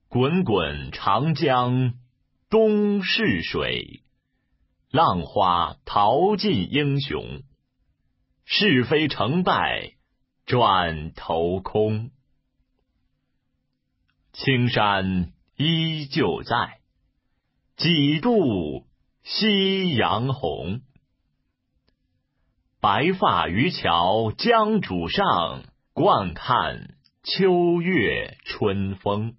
滚滚长江东逝水，浪花淘尽英雄。是非成败转头空。青山依旧在，几度夕阳红。白发渔樵江渚上，惯看秋月春风。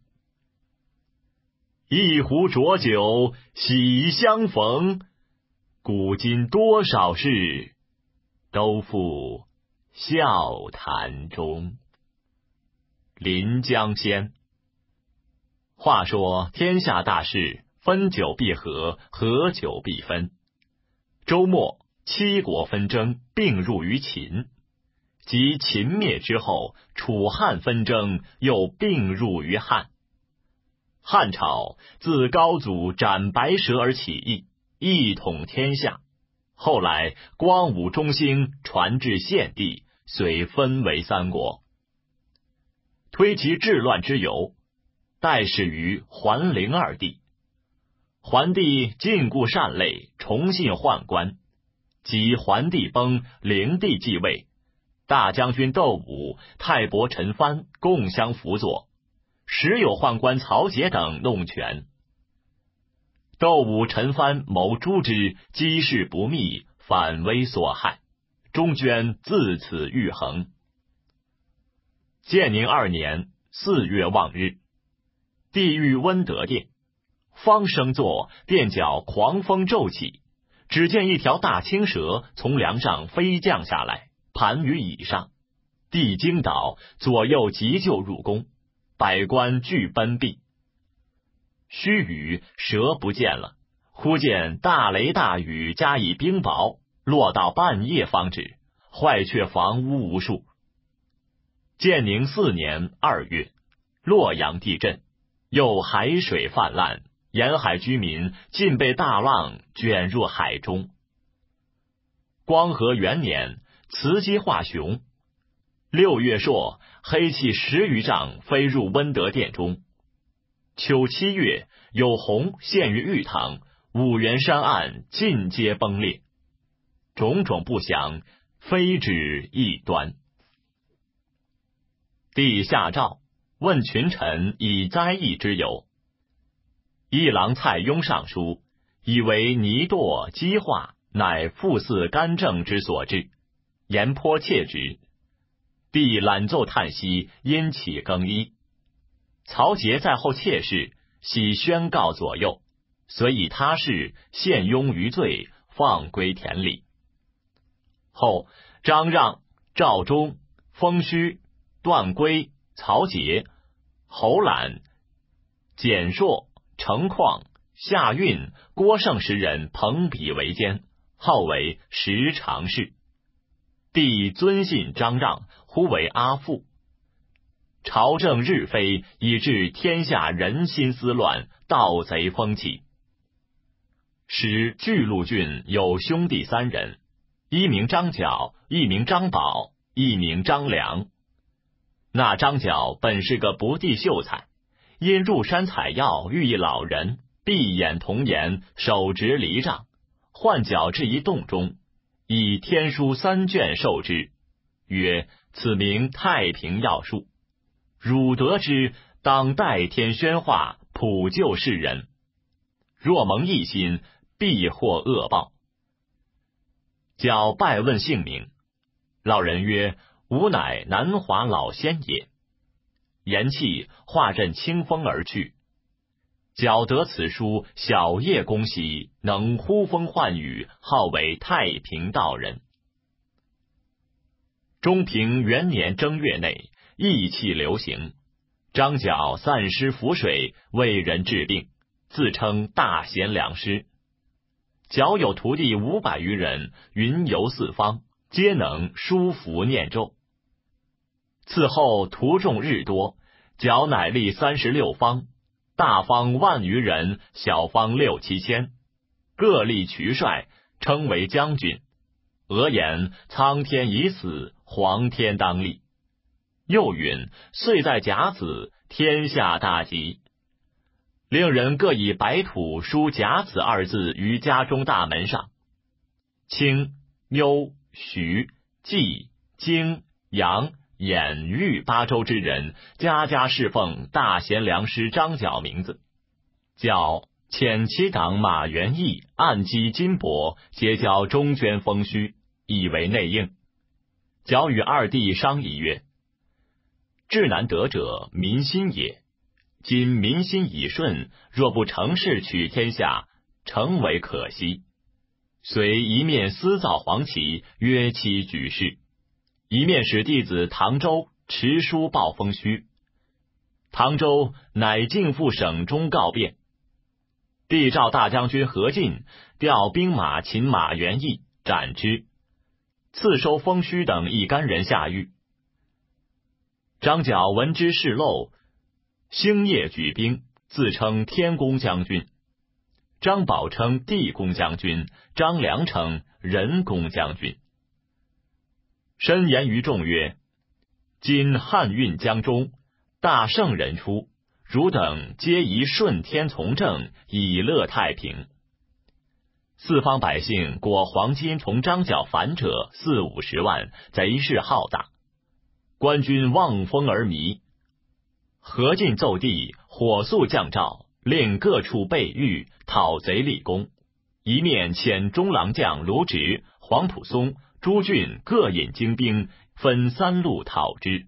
一壶浊酒喜相逢，古今多少事，都付笑谈中。临江仙。话说天下大事，分久必合，合久必分。周末七国纷争并入于秦，及秦灭之后，楚汉纷争又并入于汉。汉朝自高祖斩白蛇而起义，一统天下。后来光武中兴，传至献帝，遂分为三国。推其治乱之由，代始于桓灵二帝。桓帝禁锢善类，崇信宦官。及桓帝崩，灵帝继位，大将军窦武、太伯陈蕃共相辅佐，时有宦官曹节等弄权。窦武、陈蕃谋诛之，机事不密，反危所害，中捐自此愈衡。建宁2年4月望日，帝遇温德殿，方升座，殿角狂风骤起，只见一条大青蛇从梁上飞降下来，盘于椅上。帝惊倒，左右急救入宫，百官俱奔避。须臾，蛇不见了，忽见大雷大雨加以冰雹，落到半夜方止，坏却房屋无数。建宁4年2月，洛阳地震，又海水泛滥，沿海居民尽被大浪卷入海中。光和元年，雌鸡化雄，6月朔，黑气10余丈飞入温德殿中。秋7月，有虹现于玉堂，五原山岸尽皆崩裂。种种不详，非止一端。帝下诏问群臣以灾异之由。议郎蔡邕上书，以为泥堕积化，乃腹似干政之所致，言颇切直。帝览奏叹息，因起更衣。曹节在后妾室，喜宣告左右，遂以他事陷邕于罪，放归田里。后张让、赵忠、封谞、段珪、曹节、侯览、简硕、程况、夏运、郭盛10人朋比为奸，号为十常侍。帝尊信张让，呼为阿父。朝政日非，以致天下人心思乱，盗贼风起。使巨鹿郡有兄弟3人，一名张角，一名张宝，一名张良。那张角本是个不第秀才，因入山采药，遇一老人，闭眼童颜，手执藜杖，唤角至一洞中，以天书3卷授之，曰：此名太平要术，汝得之，当代天宣化，普救世人。若蒙一心，必获恶报。角拜问姓名，老人曰：吾乃南华老仙也。言讫，化阵清风而去。角得此书，小业恭喜，能呼风唤雨，号为太平道人。中平元年正月内，疫气流行，张角散失符水，为人治病，自称大贤良师。角有徒弟500余人，云游四方，皆能书符念咒。此后徒众日多，角乃立36方，大方10000余人，小方6、7千，各立渠帅，称为将军。俄言苍天已死，黄天当立。又云岁在甲子，天下大吉。 令人各以白土书甲子二字于家中大门上。清、幽、徐、冀、荆、扬、兖、豫八州之人，家家侍奉大贤良师张角名字，叫遣其党马元义暗击金帛，结交中捐封虚，以为内应。角与二弟商议曰：至难得者，民心也。今民心已顺，若不成事取天下，诚为可惜。遂一面私造黄旗，约期举事；一面使弟子唐州持书报封虚。唐州乃进赴省中告变。帝召大将军何进调兵马擒马元义，斩之，赐收封虚等一干人下狱。张角闻之事漏，星夜举兵，自称天公将军。张宝称地公将军，张良称人公将军。申言于众曰：今汉运江中，大圣人出，汝等皆宜顺天从政，以乐太平。四方百姓果黄金从张角反者40-50万，贼势浩大，官军望风而靡。何进奏帝，火速降诏，令各处备御，讨贼立功。一面遣中郎将卢植、黄埔松、朱俊各引精兵，分3路讨之。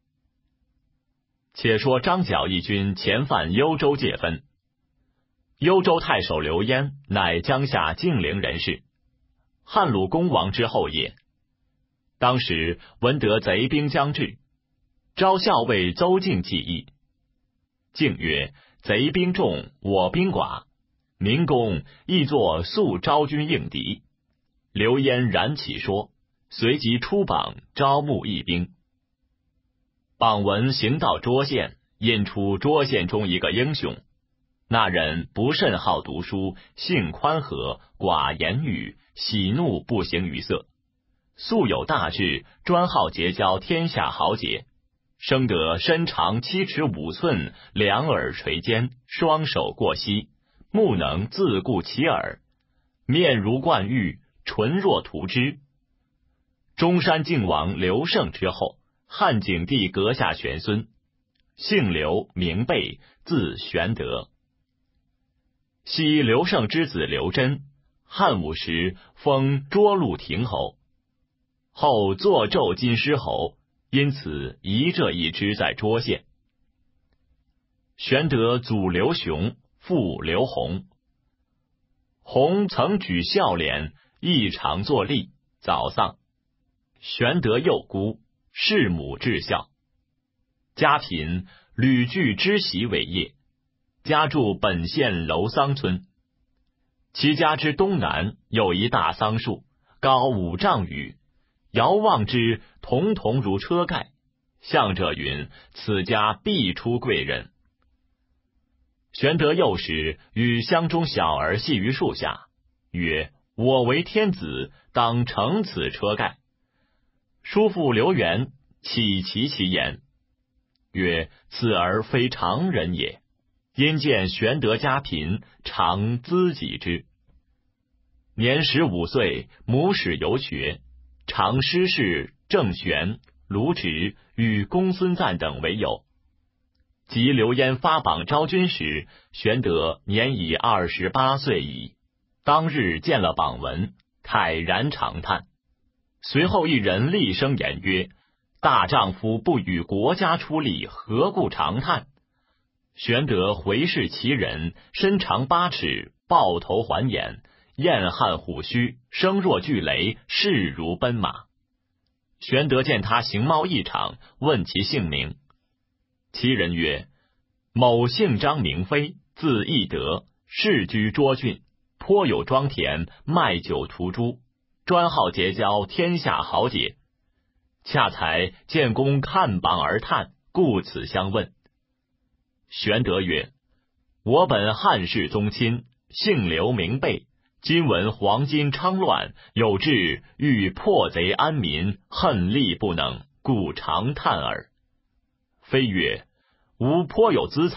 且说张角一军前犯幽州界分。幽州太守刘焉乃江夏竟陵人士，汉鲁公王之后也。当时闻得贼兵将至，召校尉邹靖计议。靖曰：贼兵众，我兵寡，民公亦作速招军应敌。刘焉然其说，随即出榜招募义兵。榜文行到涿县，引出涿县中一个英雄。那人不甚好读书，性宽和，寡言语，喜怒不形于色，素有大志，专好结交天下豪杰。生得身长7尺5寸，两耳垂肩，双手过膝，目能自顾其耳，面如冠玉，唇若涂脂。中山靖王刘胜之后，汉景帝阁下玄孙，姓刘，名备，字玄德。昔刘胜之子刘桢，汉武时封涿鹿亭侯，后坐胄金狮侯，因此遗这一支在涿县。玄德祖刘雄，父刘弘。弘曾举孝廉，亦常作吏，早丧。玄德幼孤，弑母至孝。家贫，屡具织席为业，家住本县楼桑村。其家之东南有一大桑树，高5丈余，遥望之，彤彤如车盖。向者云：此家必出贵人。玄德幼时与乡中小儿戏于树下，曰：我为天子，当乘此车盖。叔父刘元岂其言，曰：此儿非常人也。因见玄德家贫，常资己之。年15岁，母使游学，常师事郑玄、卢植与公孙瓒等为友。及刘焉发榜招军时，玄德年已28岁矣。当日见了榜文，慨然长叹。随后一人厉声言曰：大丈夫不与国家出力，何故长叹？玄德回视其人，身长8尺，抱头环眼，燕汉虎须，声若巨雷，势如奔马。玄德见他形貌异常，问其姓名。其人曰：某姓张，名飞，字翼德，世居涿郡，颇有庄田，卖酒屠猪，专好结交天下豪杰。恰才见公看榜而叹，故此相问。玄德曰：我本汉室宗亲，姓刘名备，今闻黄巾昌乱，有志欲破贼安民，恨力不能，故长叹耳。飞曰：吾颇有资财，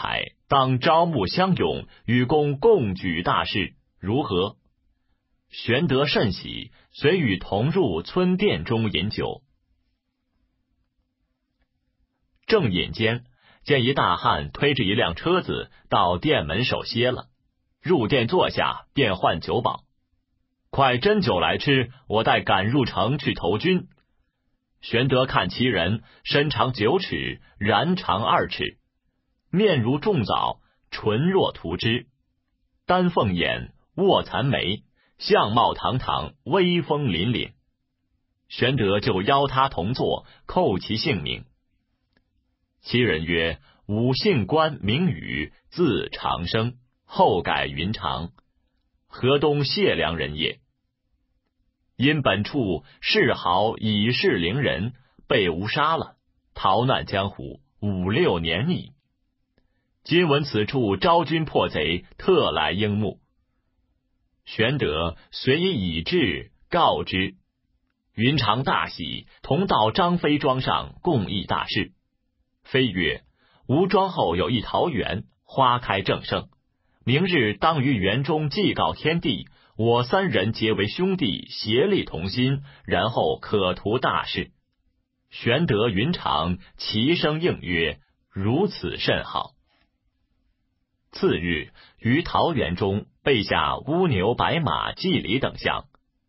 当招募乡勇，与公共举大事，如何？”玄德甚喜，遂与同入村店中饮酒。正饮间，见一大汉推着一辆车子到店门首歇了，入店坐下，便唤酒保：“快斟酒来吃，我待赶入城去投军。”玄德看其人，身长9尺，髯长2尺，面如重枣，唇若涂脂，丹凤眼，卧蚕眉，相貌堂堂，威风凛凛。玄德就邀他同坐，叩其姓名。其人曰：“吾姓关，名羽，字长生，后改云长，河东解良人也。因本处世豪以势凌人，被吾杀了，逃难江湖5、6年矣。今闻此处招军破贼，特来应募。”玄德遂以志告之。云长大喜，同到张飞庄上共议大事。飞曰：“吾庄后有一桃园，花开正盛，明日当于园中祭告天地，我3人结为兄弟，协力同心，然后可图大事。”玄德、云长齐声应曰：“如此甚好。”次日，于桃园中备下乌牛、白马、祭礼等项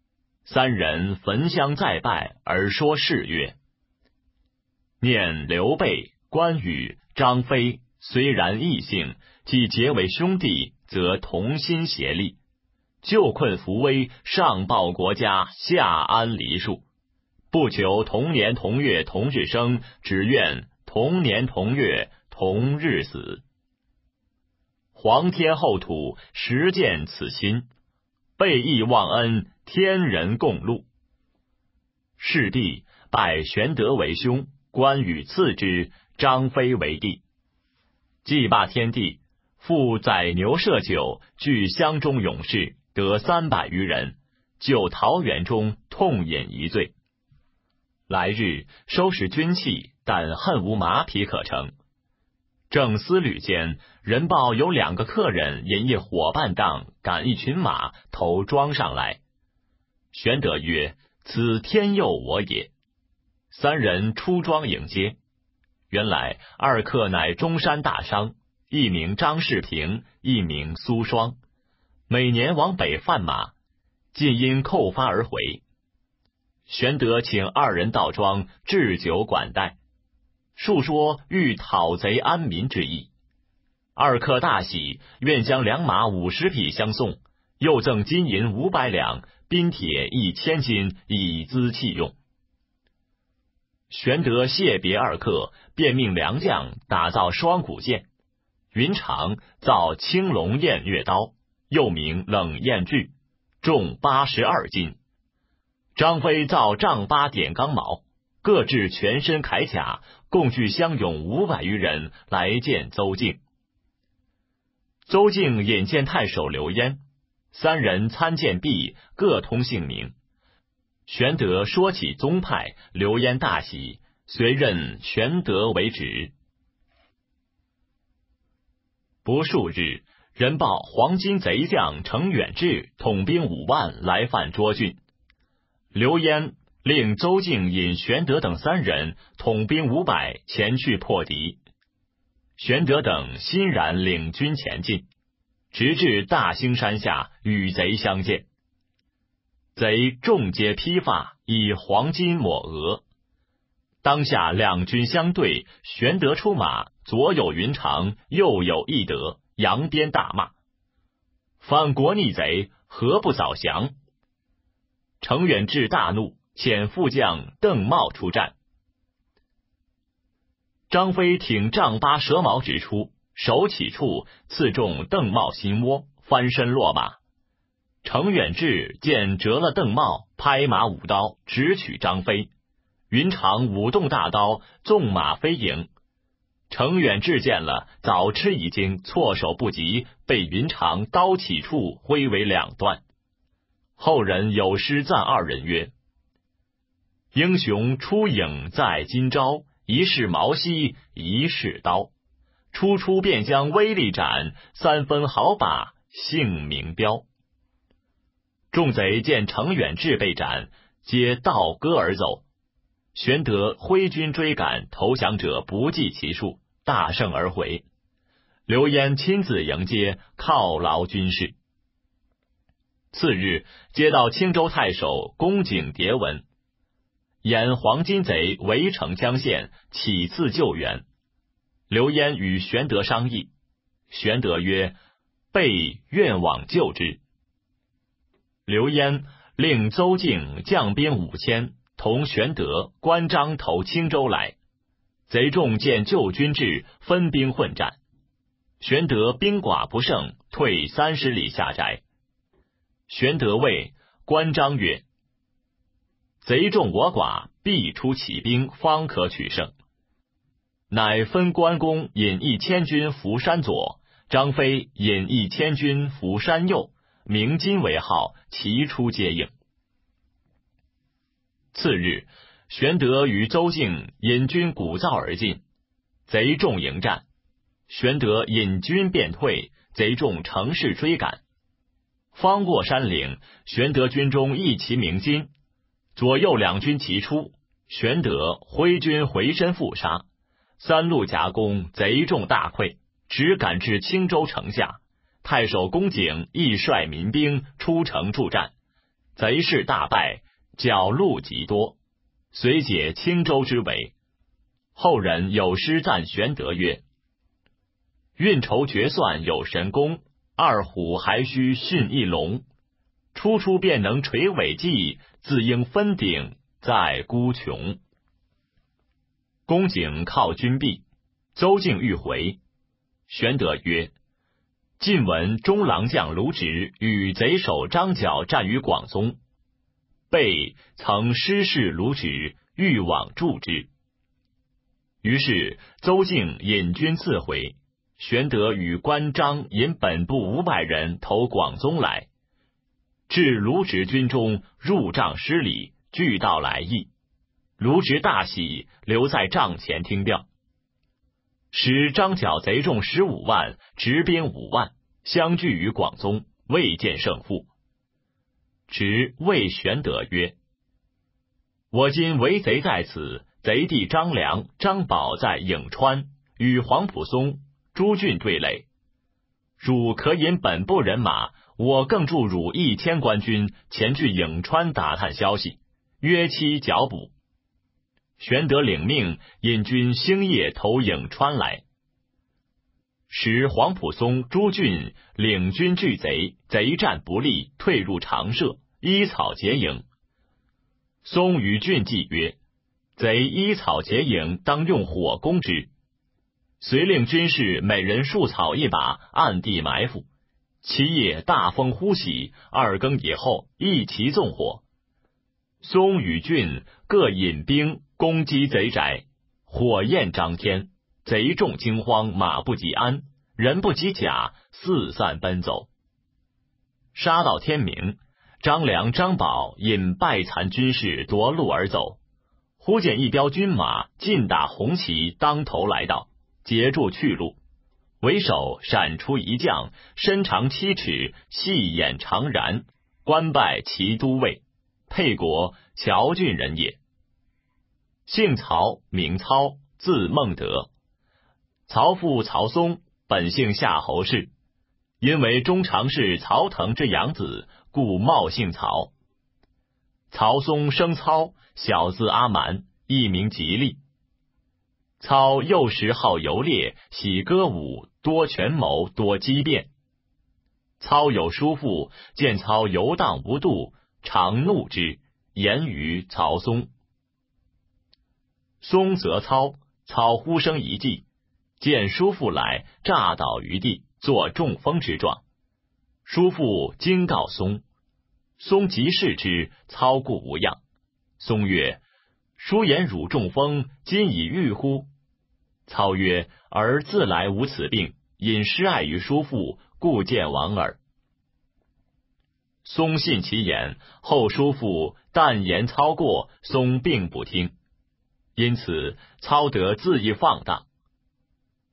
，3人焚香再拜，而说誓曰：“念刘备、关羽、张飞虽然异姓，既结为兄弟，则同心协力，救困扶危，上报国家，下安黎庶。不求同年同月同日生，只愿同年同月同日死。皇天厚土，实践此心，备义忘恩，天人共戮。”是帝拜玄德为兄，关羽次之，张飞为弟。祭罢天地，复宰牛设酒，聚乡中勇士，得300余人，就桃园中痛饮一醉。来日收拾军器，但恨无马匹可乘。正思虑间，人报有2个客人引一伙伴当赶一群马投庄上来。玄德曰：“此天佑我也。”3人出庄迎接。原来2客乃中山大商，一名张世平，一名苏双，每年往北贩马，尽因扣发而回。玄德请2人到庄置酒管待，述说欲讨贼安民之意。2客大喜，愿将良马50匹相送，又赠金银500两，兵铁1000斤，以资器用。玄德谢别2客，便命良将打造双股剑，云长造青龙偃月刀，又名冷艳锯，重82斤。张飞造丈8点钢矛，各置全身铠甲，共聚乡勇500余人来见邹靖。邹靖引见太守刘焉，3人参见毕，各通姓名。玄德说起宗派，刘焉大喜，遂任玄德为职。不数日，人报黄巾贼将程远志统兵5万来犯涿郡。刘焉令邹靖引玄德等3人统兵500前去破敌。玄德等欣然领军前进，直至大兴山下，与贼相见。贼众皆披发，以黄巾抹额。当下2军相对，玄德出马，左有云长，右有翼德，扬鞭大骂：“反国逆贼，何不早降？”程远志大怒，遣副将邓茂出战。张飞挺丈8蛇矛直出，手起处刺中邓茂心窝，翻身落马。程远志见折了邓茂，拍马舞刀，直取张飞。云长舞动大刀，纵马飞迎。程远志见了，早吃一惊，措手不及，被云长刀起处挥为2段。后人有诗赞2人曰：“英雄出影在今朝，一世矛兮一世刀。 初出便将威力斩，三分毫把姓名标。众贼见程远志被斩，皆倒戈而走。玄德挥军追赶，投降者不计其数，大胜而回。刘焉亲自迎接，犒劳军士。次日，接到青州太守公瑾牒文，言黄巾贼围城江县，起自救援。刘焉与玄德商议，玄德曰：备愿往救之。刘焉令邹靖将兵5000，同玄德、关张投青州来。贼众见救军至，分兵混战。玄德兵寡不胜，退30里下宅。玄德谓关张曰：贼众我寡，必出奇兵，方可取胜。乃分关公引1000军伏山左，张飞引1000军伏山右，鸣金为号，齐出接应。次日，玄德与邹靖引军鼓噪而进，贼众迎战。玄德引军便退，贼众乘势追赶。方过山岭，玄德军中一齐鸣金，左右两军齐出，玄德挥军回身复杀，三路夹攻，贼众大溃，只赶至青州城下。太守公瑾亦率民兵出城助战，贼势大败，缴戮极多，遂解青州之围。后人有诗赞玄德曰：运筹决算有神功，二虎还须驯一龙。初出便能垂尾计，自应分鼎在孤穷。公瑾靠军壁，邹靖欲回。玄德曰：近闻中郎将卢植与贼首张角战于广宗，备曾失事卢植，欲往助之。于是邹靖引军自回，玄德与关张引本部500人投广宗来，至卢植军中，入帐施礼，俱道来意。卢植大喜，留在帐前听调。使张角贼众15万，执兵5万，相聚于广宗，未见胜负。植谓玄德曰：我今为贼在此，贼弟张良、张宝在颍川，与黄埔松、朱俊对垒。汝可引本部人马，我更助汝1000官军前去颍川打探消息，约期剿捕。玄德领命，引军星夜投颍川来。时黄埔松、朱俊领军拒贼，贼战不利，退入长社，依草结营。松与俊计曰：贼依草结营，当用火攻之。遂令军士每人束草1把，暗地埋伏。其夜大风忽起，2更以后，一齐纵火。松与俊各引兵攻击贼宅，火焰张天，贼众惊慌，马不及鞍，人不及甲，四散奔走。杀到天明，张良、张宝引败残军士夺路而走。忽见一彪军马尽打红旗，当头来到，截住去路。为首闪出一将，身长7尺，细眼长髯，官拜骑都尉，沛国谯郡人也。姓曹，名操，字孟德。曹父曹嵩本姓夏侯氏，因为中常侍曹腾之养子，故冒姓曹。曹嵩生操，小字阿瞒，一名吉利。操幼时好游猎，喜歌舞，多权谋，多机变。操有叔父，见操游荡无度，常怒之，言于曹嵩。嵩责操，操忽生一计，见叔父来，诈倒于地，作中风之状。叔父惊告嵩，嵩即视之，操故无恙。嵩曰：叔言汝中风，今已愈乎？操曰：儿自来无此病，因失爱于叔父，故见亡耳。嵩信其言，后叔父但言操过，嵩并不听，因此操得恣意放荡。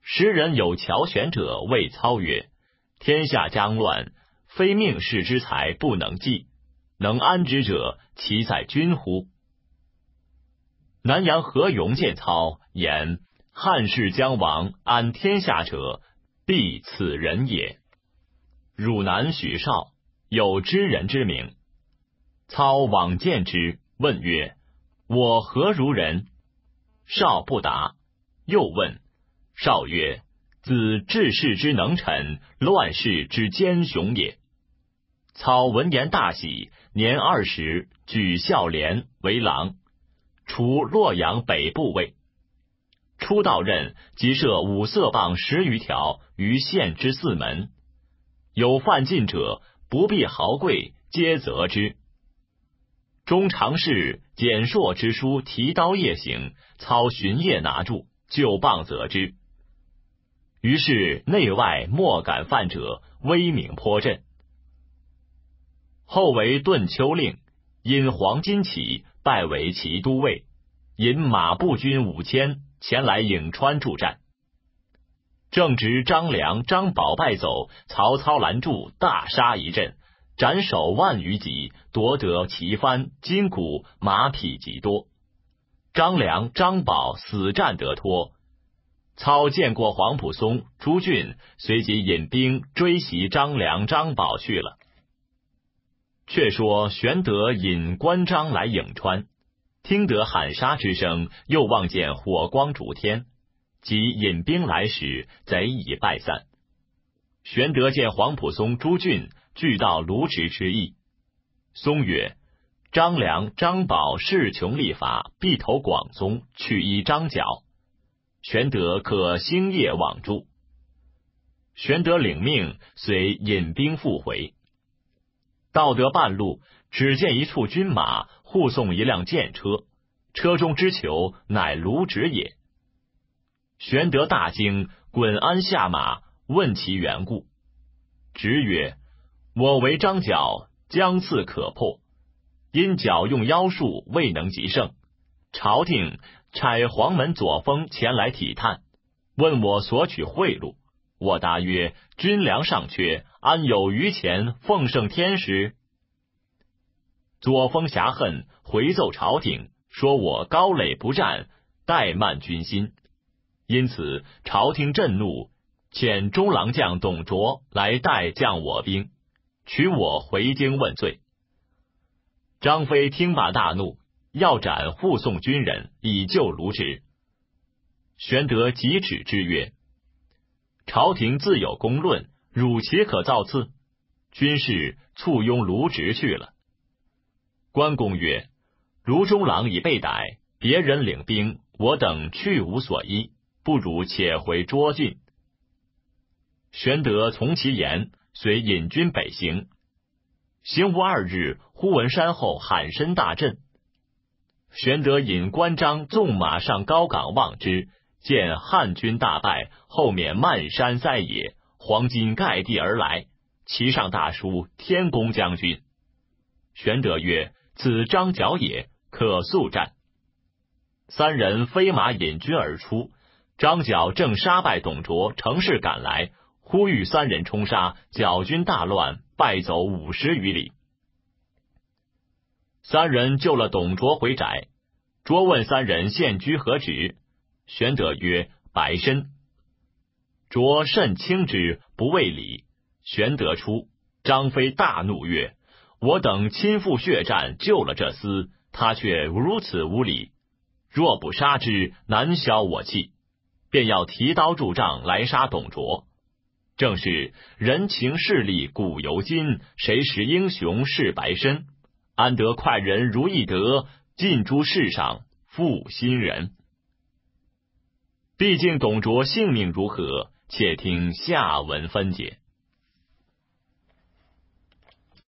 时人有巧选者谓操曰：天下将乱，非命世之才不能济，能安之者，其在君乎？南阳何勇见操，言汉室将亡，安天下者，必此人也。汝南许绍有知人之名，操往见之，问曰：我何如人？绍不答，又问。绍曰：子治世之能臣，乱世之奸雄也。操闻言大喜，年20，举孝廉为郎，除洛阳北部尉。初到任，即设五色棒10余条于县之4门，有犯禁者，不必豪贵，皆责之。中常侍简硕之书提刀夜行，操巡夜拿住，就棒责之。于是内外莫敢犯者，威名颇振。后为顿丘令，因黄巾起，拜为骑都尉，引马步军5000前来颍川助战。正值张良、张宝败走，曹操拦住，大杀一阵，斩首10000余级，夺得旗幡、金鼓、马匹极多。张良、张宝死战得脱。操见过黄埔松、朱俊，随即引兵追袭张良、张宝去了。却说玄德引关张来颍川，听得喊杀之声，又望见火光烛天，即引兵来时，贼已败散。玄德见黄埔松、朱俊俱到卢植之意。松曰：张良、张宝势穷力乏，必投广宗，去依张角。玄德可星夜往助。玄德领命，遂引兵复回。到得半路，只见一处军马护送一辆箭车，车中之囚乃卢植也。玄德大惊，滚鞍下马，问其缘故。植曰：我为张角，将刺可破，因角用妖术，未能及胜。朝廷差黄门左峰前来体探，问我索取贿赂。我答曰：军粮尚缺，安有余钱奉圣天时？左峰侠恨，回奏朝廷，说我高垒不战，怠慢军心。因此朝廷震怒，遣中郎将董卓来代将我兵，取我回京问罪。张飞听罢大怒，要斩护送军人，以救卢植。玄德即止之曰：朝廷自有公论，汝岂可造次？军士簇拥卢植去了。关公曰：卢中郎已被逮，别人领兵，我等去无所依，不如且回涿郡。玄德从其言，遂引军北行。行无2日，忽闻山后喊声大震。玄德引关张纵马上高岗望之，见汉军大败，后面漫山塞野，黄金盖地而来，其上大书天公将军。玄德曰：此张角也，可速战。3人飞马引军而出，张角正杀败董卓，乘势赶来，忽遇3人冲杀，角军大乱，败走50余里。3人救了董卓回宅，卓问3人现居何职，玄德曰：白身。卓甚轻之，不畏礼。玄德出，张飞大怒曰：我等亲赴血战，救了这厮，他却如此无礼，若不杀之，难消我气，便要提刀助仗来杀董卓。正是人情势利古犹今，谁识英雄是白身？安得快人如意得，尽诸世上负心人。毕竟董卓性命如何，且听下文分解。